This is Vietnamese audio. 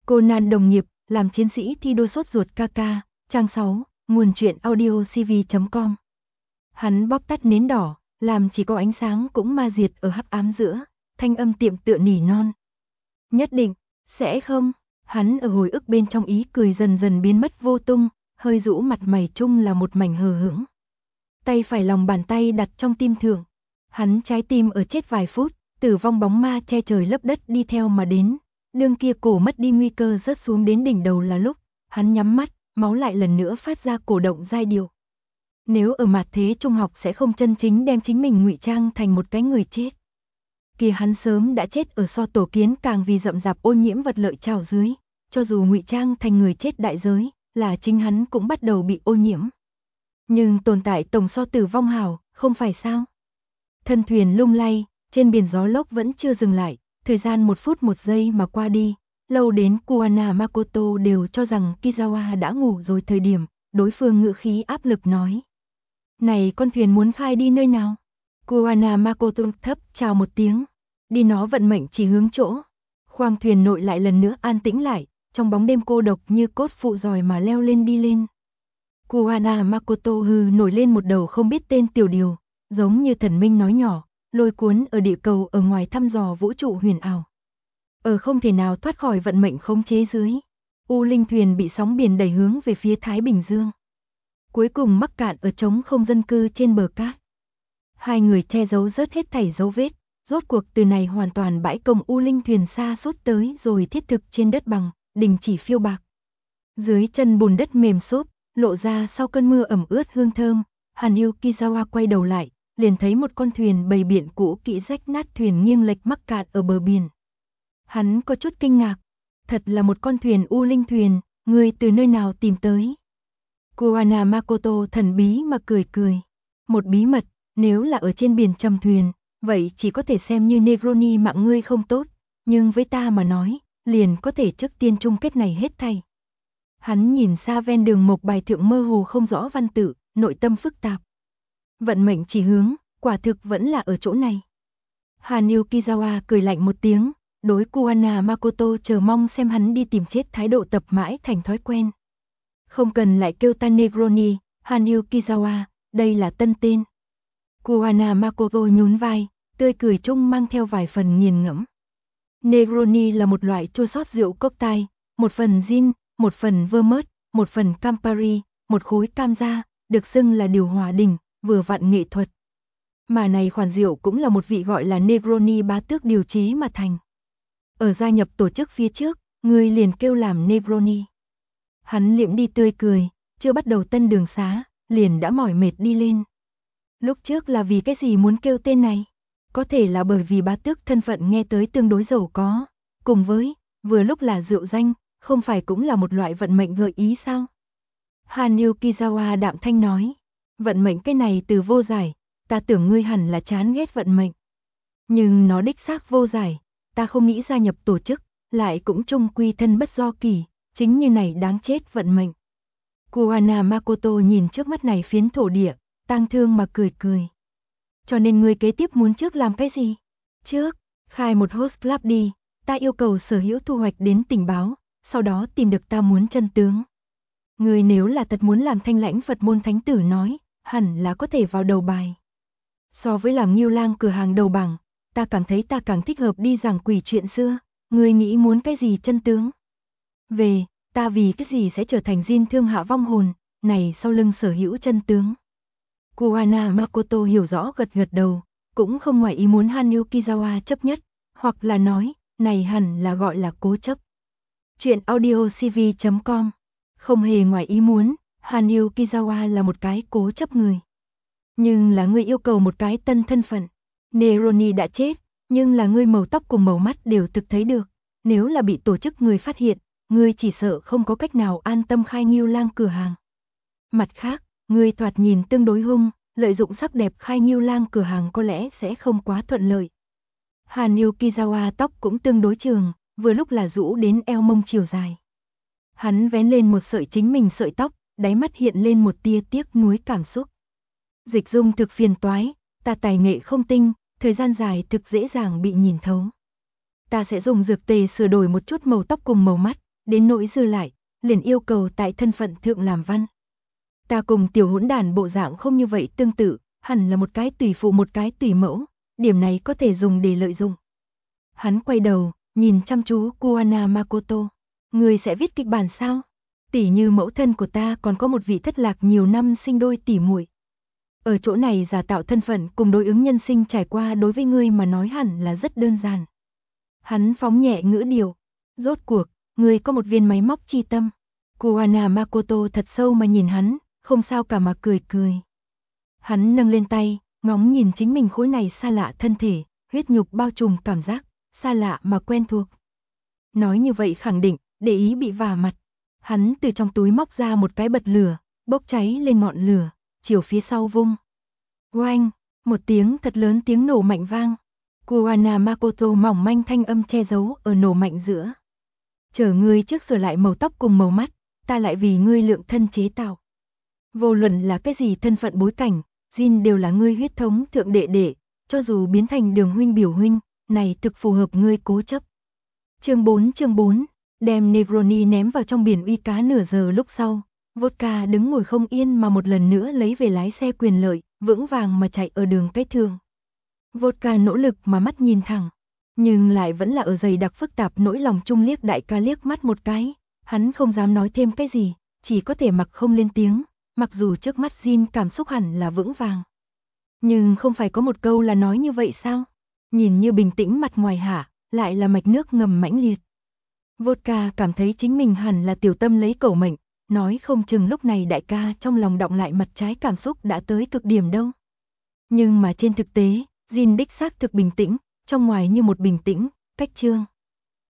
Conan đồng nghiệp, làm chiến sĩ thi đua sốt ruột KK, trang 6, nguồn truyện audiocv.com. Hắn bóp tắt nến đỏ, làm chỉ có ánh sáng cũng ma diệt ở hắc ám giữa, thanh âm tiệm tựa nỉ non. Nhất định, sẽ không, hắn ở hồi ức bên trong ý cười dần dần biến mất vô tung, hơi rũ mặt mày chung là một mảnh hờ hững. Tay phải lòng bàn tay đặt trong tim thượng, hắn trái tim ở chết vài phút, tử vong bóng ma che trời lấp đất đi theo mà đến. Đương kia cổ mất đi nguy cơ rớt xuống đến đỉnh đầu là lúc, hắn nhắm mắt, máu lại lần nữa phát ra cổ động giai điệu. Nếu ở mặt thế trung học sẽ không chân chính đem chính mình ngụy trang thành một cái người chết. Kia hắn sớm đã chết ở so tổ kiến càng vì rậm rạp ô nhiễm vật lợi trào dưới, cho dù ngụy trang thành người chết đại giới, là chính hắn cũng bắt đầu bị ô nhiễm. Nhưng tồn tại tổng so tử vong hảo, không phải sao? Thân thuyền lung lay, trên biển gió lốc vẫn chưa dừng lại. Thời gian 1 phút 1 giây mà qua đi, lâu đến Kuwana Makoto đều cho rằng Kizawa đã ngủ rồi thời điểm, đối phương ngữ khí áp lực nói. Này con thuyền muốn khai đi nơi nào? Kuwana Makoto thấp chào một tiếng, đi nó vận mệnh chỉ hướng chỗ. Khoang thuyền nội lại lần nữa an tĩnh lại, trong bóng đêm cô độc như cốt phụ giỏi mà leo lên đi lên. Kuwana Makoto hừ nổi lên một đầu không biết tên tiểu điều, giống như thần minh nói nhỏ. Lôi cuốn ở địa cầu ở ngoài thăm dò vũ trụ huyền ảo. Ở không thể nào thoát khỏi vận mệnh khống chế dưới. U linh thuyền bị sóng biển đẩy hướng về phía Thái Bình Dương. Cuối cùng mắc cạn ở trống không dân cư trên bờ cát. Hai người che giấu rớt hết thảy dấu vết. Rốt cuộc từ này hoàn toàn bãi công U linh thuyền xa suốt tới rồi thiết thực trên đất bằng, đình chỉ phiêu bạc. Dưới chân bùn đất mềm xốp, lộ ra sau cơn mưa ẩm ướt hương thơm. Hanyu Kizawa quay đầu lại. Liền thấy một con thuyền bầy biển cũ kỹ rách nát thuyền nghiêng lệch mắc cạn ở bờ biển. Hắn có chút kinh ngạc, thật là một con thuyền U linh thuyền, người từ nơi nào tìm tới? Kuwana Makoto thần bí mà cười cười. Một bí mật, nếu là ở trên biển trầm thuyền, vậy chỉ có thể xem như Negroni mạng ngươi không tốt, nhưng với ta mà nói, liền có thể trước tiên chung kết này hết thảy. Hắn nhìn xa ven đường mộc bài thượng mơ hồ không rõ văn tự, nội tâm phức tạp. Vận mệnh chỉ hướng, quả thực vẫn là ở chỗ này. Hanyu Kizawa cười lạnh một tiếng, đối Kuwana Makoto chờ mong xem hắn đi tìm chết thái độ tập mãi thành thói quen. Không cần lại kêu ta Negroni, Hanyu Kizawa, đây là tân tên. Kuwana Makoto nhún vai, tươi cười chung mang theo vài phần nghiền ngẫm. Negroni là một loại chua sót rượu cốc tai, một phần gin, một phần vermouth, một phần Campari, một khối cam gia, được xưng là điều hòa đỉnh. Vừa vặn nghệ thuật. Mà này khoản rượu cũng là một vị gọi là Negroni bá tước điều chế mà thành. Ở gia nhập tổ chức phía trước, người liền kêu làm Negroni. Hắn liễm đi tươi cười, chưa bắt đầu tân đường xá, liền đã mỏi mệt đi lên. Lúc trước là vì cái gì muốn kêu tên này? Có thể là bởi vì bá tước thân phận nghe tới tương đối giàu có, cùng với, vừa lúc là rượu danh, không phải cũng là một loại vận mệnh gợi ý sao? Hanyu Kizawa đạm thanh nói. Vận mệnh cái này từ vô giải, ta tưởng ngươi hẳn là chán ghét vận mệnh. Nhưng nó đích xác vô giải, ta không nghĩ gia nhập tổ chức, lại cũng chung quy thân bất do kỳ, chính như này đáng chết vận mệnh. Kuwana Makoto nhìn trước mắt này phiến thổ địa, tang thương mà cười cười. Cho nên ngươi kế tiếp muốn trước làm cái gì? Trước, khai một host club đi, ta yêu cầu sở hữu thu hoạch đến tình báo, sau đó tìm được ta muốn chân tướng. Ngươi nếu là thật muốn làm thanh lãnh Phật môn thánh tử nói, hẳn là có thể vào đầu bài. So với làm Ngưu Lang cửa hàng đầu bảng, ta cảm thấy ta càng thích hợp đi giảng quỷ chuyện xưa, ngươi nghĩ muốn cái gì chân tướng? Về, ta vì cái gì sẽ trở thành Jin thương hạ vong hồn, này sau lưng sở hữu chân tướng. Kuwana Makoto hiểu rõ gật gật đầu, cũng không ngoài ý muốn Hanyu Kizawa chấp nhất, hoặc là nói, này hẳn là gọi là cố chấp. Chuyện audiocv.com, không hề ngoài ý muốn. Hanyu Kizawa là một cái cố chấp người. Nhưng là ngươi yêu cầu một cái tân thân phận. Negroni đã chết, nhưng là ngươi màu tóc cùng màu mắt đều thực thấy được. Nếu là bị tổ chức người phát hiện, ngươi chỉ sợ không có cách nào an tâm khai Ngưu Lang cửa hàng. Mặt khác, ngươi thoạt nhìn tương đối hung, lợi dụng sắc đẹp khai Ngưu Lang cửa hàng có lẽ sẽ không quá thuận lợi. Hanyu Kizawa tóc cũng tương đối trường, vừa lúc là rũ đến eo mông chiều dài. Hắn vén lên một sợi chính mình sợi tóc, đáy mắt hiện lên một tia tiếc nuối cảm xúc. Dịch dung thực phiền toái, ta tài nghệ không tinh, thời gian dài thực dễ dàng bị nhìn thấu. Ta sẽ dùng dược tề sửa đổi một chút màu tóc cùng màu mắt, đến nỗi dư lại, liền yêu cầu tại thân phận thượng làm văn. Ta cùng tiểu hỗn đản bộ dạng không như vậy tương tự, hẳn là một cái tùy phụ một cái tùy mẫu, điểm này có thể dùng để lợi dụng. Hắn quay đầu, nhìn chăm chú Kuwana Makoto. Người sẽ viết kịch bản sao? Tỉ như mẫu thân của ta còn có một vị thất lạc nhiều năm sinh đôi tỉ muội. Ở chỗ này giả tạo thân phận cùng đối ứng nhân sinh trải qua đối với ngươi mà nói hẳn là rất đơn giản. Hắn phóng nhẹ ngữ điệu. Rốt cuộc, ngươi có một viên máy móc chi tâm. Kuwana Makoto thật sâu mà nhìn hắn, không sao cả mà cười cười. Hắn nâng lên tay, ngóng nhìn chính mình khối này xa lạ thân thể, huyết nhục bao trùm cảm giác, xa lạ mà quen thuộc. Nói như vậy khẳng định, để ý bị vả mặt. Hắn từ trong túi móc ra một cái bật lửa, bốc cháy lên ngọn lửa, chiều phía sau vung. Oanh, một tiếng thật lớn tiếng nổ mạnh vang. Kuwana Makoto mỏng manh thanh âm che giấu ở nổ mạnh giữa. Chờ ngươi trước sửa lại màu tóc cùng màu mắt, ta lại vì ngươi lượng thân chế tạo. Vô luận là cái gì thân phận bối cảnh, Jin đều là ngươi huyết thống thượng đệ đệ, cho dù biến thành đường huynh biểu huynh, này thực phù hợp ngươi cố chấp. Chương 4, đem Negroni ném vào trong biển uy cá nửa giờ lúc sau, Vodka đứng ngồi không yên mà một lần nữa lấy về lái xe quyền lợi, vững vàng mà chạy ở đường cái thường. Vodka nỗ lực mà mắt nhìn thẳng, nhưng lại vẫn là ở dày đặc phức tạp nỗi lòng chung liếc đại ca liếc mắt một cái, hắn không dám nói thêm cái gì, chỉ có thể mặc không lên tiếng, mặc dù trước mắt Jin cảm xúc hẳn là vững vàng. Nhưng không phải có một câu là nói như vậy sao? Nhìn như bình tĩnh mặt ngoài hạ, lại là mạch nước ngầm mãnh liệt. Vodka cảm thấy chính mình hẳn là tiểu tâm lấy cẩu mệnh, nói không chừng lúc này đại ca trong lòng đọng lại mặt trái cảm xúc đã tới cực điểm đâu. Nhưng mà trên thực tế, Jin đích xác thực bình tĩnh, trong ngoài như một bình tĩnh, cách trương.